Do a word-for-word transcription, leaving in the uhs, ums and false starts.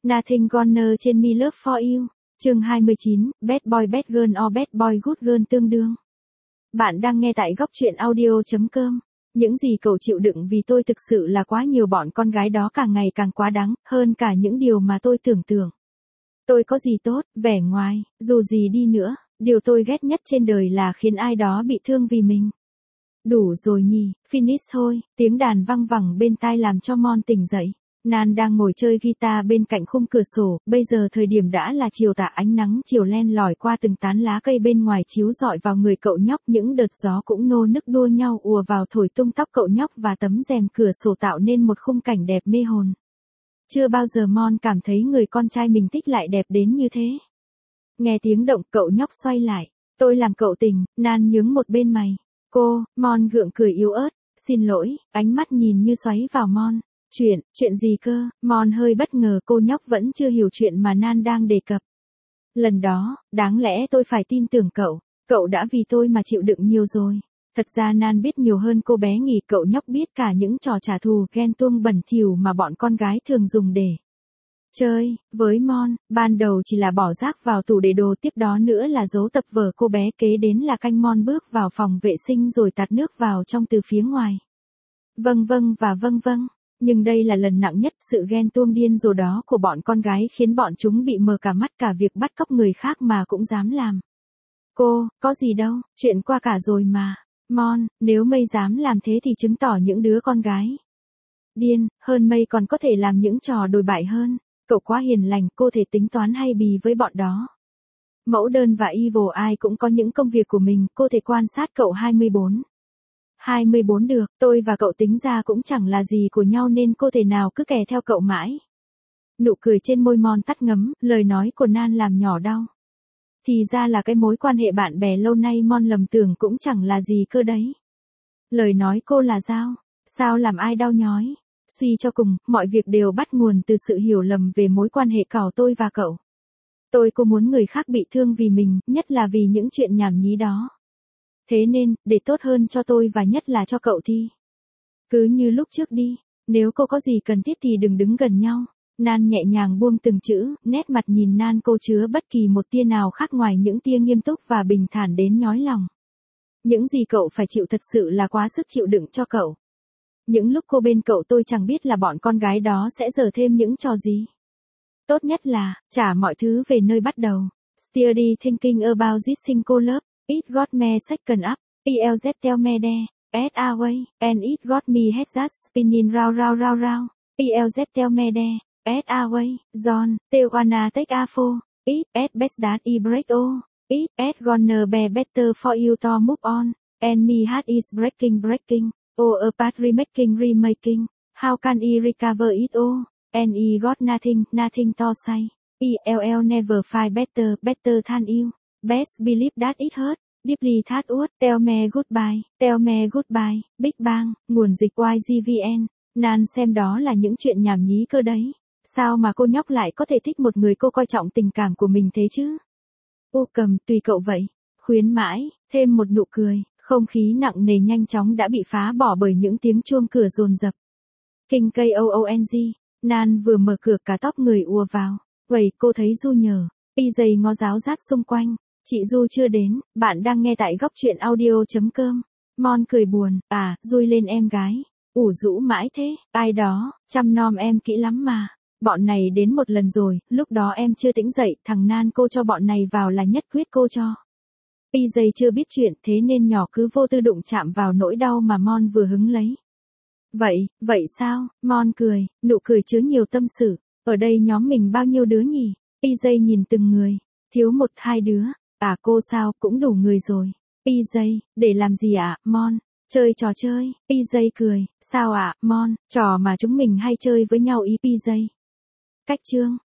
Nothing Gonna Change Me Love For You. Chương hai mươi chín, Bad Boy Bad Girl or Bad Boy Good Girl tương đương. Bạn đang nghe tại góc truyện audio chấm com. Những gì cậu chịu đựng vì tôi thực sự là quá nhiều, bọn con gái đó càng ngày càng quá đáng, hơn cả những điều mà tôi tưởng tượng. Tôi có gì tốt, vẻ ngoài, dù gì đi nữa, điều tôi ghét nhất trên đời là khiến ai đó bị thương vì mình. Đủ rồi nhỉ, finish thôi, tiếng đàn văng vẳng bên tai làm cho Mon tỉnh dậy. Nan đang ngồi chơi guitar bên cạnh khung cửa sổ, bây giờ thời điểm đã là chiều tà, ánh nắng chiều len lỏi qua từng tán lá cây bên ngoài chiếu rọi vào người cậu nhóc, những đợt gió cũng nô nức đua nhau ùa vào thổi tung tóc cậu nhóc và tấm rèm cửa sổ tạo nên một khung cảnh đẹp mê hồn. Chưa bao giờ Mon cảm thấy người con trai mình thích lại đẹp đến như thế. Nghe tiếng động cậu nhóc xoay lại. Tôi làm cậu tỉnh, Nan nhướng một bên mày. Cô, Mon gượng cười yếu ớt. Xin lỗi, ánh mắt nhìn như xoáy vào Mon. Chuyện, chuyện gì cơ? Mon hơi bất ngờ, cô nhóc vẫn chưa hiểu chuyện mà Nan đang đề cập. Lần đó, đáng lẽ tôi phải tin tưởng cậu. Cậu đã vì tôi mà chịu đựng nhiều rồi. Thật ra Nan biết nhiều hơn cô bé nghĩ, cậu nhóc biết cả những trò trả thù ghen tuông bẩn thỉu mà bọn con gái thường dùng để chơi. Với Mon, ban đầu chỉ là bỏ rác vào tủ để đồ, tiếp đó nữa là giấu tập vở, cô bé kế đến là canh Mon bước vào phòng vệ sinh rồi tạt nước vào trong từ phía ngoài. Vâng vâng và vâng vâng. Nhưng đây là lần nặng nhất, sự ghen tuông điên rồ đó của bọn con gái khiến bọn chúng bị mờ cả mắt, cả việc bắt cóc người khác mà cũng dám làm. Cô, có gì đâu, chuyện qua cả rồi mà. Mon, nếu Mây dám làm thế thì chứng tỏ những đứa con gái điên hơn Mây còn có thể làm những trò đồi bại hơn. Cậu quá hiền lành, cô thể tính toán hay bì với bọn đó. Mẫu đơn và Evil ai cũng có những công việc của mình, cô thể quan sát cậu hai mươi bốn. hai mươi bốn được, tôi và cậu tính ra cũng chẳng là gì của nhau nên cô thể nào cứ kè theo cậu mãi. Nụ cười trên môi Mon tắt ngấm, lời nói của Nan làm nhỏ đau. Thì ra là cái mối quan hệ bạn bè lâu nay Mon lầm tưởng cũng chẳng là gì cơ đấy. Lời nói cô là dao, sao làm ai đau nhói. Suy cho cùng, mọi việc đều bắt nguồn từ sự hiểu lầm về mối quan hệ của tôi và cậu. Tôi cô muốn người khác bị thương vì mình, nhất là vì những chuyện nhảm nhí đó. Thế nên, để tốt hơn cho tôi và nhất là cho cậu thì cứ như lúc trước đi, nếu cô có gì cần thiết thì đừng đứng gần nhau. Nan nhẹ nhàng buông từng chữ, nét mặt nhìn Nan cô chứa bất kỳ một tia nào khác ngoài những tia nghiêm túc và bình thản đến nhói lòng. Những gì cậu phải chịu thật sự là quá sức chịu đựng cho cậu. Những lúc cô bên cậu tôi chẳng biết là bọn con gái đó sẽ giở thêm những trò gì. Tốt nhất là, trả mọi thứ về nơi bắt đầu. Steady thinking about this single love. It got me second up. pê lờ zét tell me there. At away. And it got me head just spinning round round round round. pê lờ zét tell me there. At away. John. They wanna take a fall. It at best that I break all. It at gonna be better for you to move on. And me heart is breaking breaking. Oh apart remaking remaking. How can I recover it all? And I got nothing, nothing to say. pê lờ lờ never find better, better than you. Best believe that it hurt. Deeply that would. Tell me goodbye, tell me goodbye. Big Bang, nguồn dịch i giê vê en. Nan xem đó là những chuyện nhảm nhí cơ đấy. Sao mà cô nhóc lại có thể thích một người cô coi trọng tình cảm của mình thế chứ? U cầm, tùy cậu vậy. Khuyến mãi, thêm một nụ cười. Không khí nặng nề nhanh chóng đã bị phá bỏ bởi những tiếng chuông cửa dồn dập. Kinh cây o o en giê. Nan vừa mở cửa cả tóc người ùa vào. Vậy cô thấy Du nhờ. pê giây ngó giáo giác xung quanh. Chị Du chưa đến, bạn đang nghe tại góc truyện audio chấm com. Mon cười buồn, à, dui lên em gái. Ủ rũ mãi thế, ai đó, chăm nom em kỹ lắm mà. Bọn này đến một lần rồi, lúc đó em chưa tỉnh dậy, thằng Nan cô cho bọn này vào là nhất quyết cô cho. pê giây chưa biết chuyện thế nên nhỏ cứ vô tư đụng chạm vào nỗi đau mà Mon vừa hứng lấy. Vậy, vậy sao? Mon cười, nụ cười chứa nhiều tâm sự. Ở đây nhóm mình bao nhiêu đứa nhỉ? pê giây nhìn từng người. Thiếu một hai đứa. À cô sao, cũng đủ người rồi. pê giây, để làm gì ạ, Mon? Chơi trò chơi. pê giây cười. Sao ạ, Mon? Trò mà chúng mình hay chơi với nhau ý pê giây. Cách chương.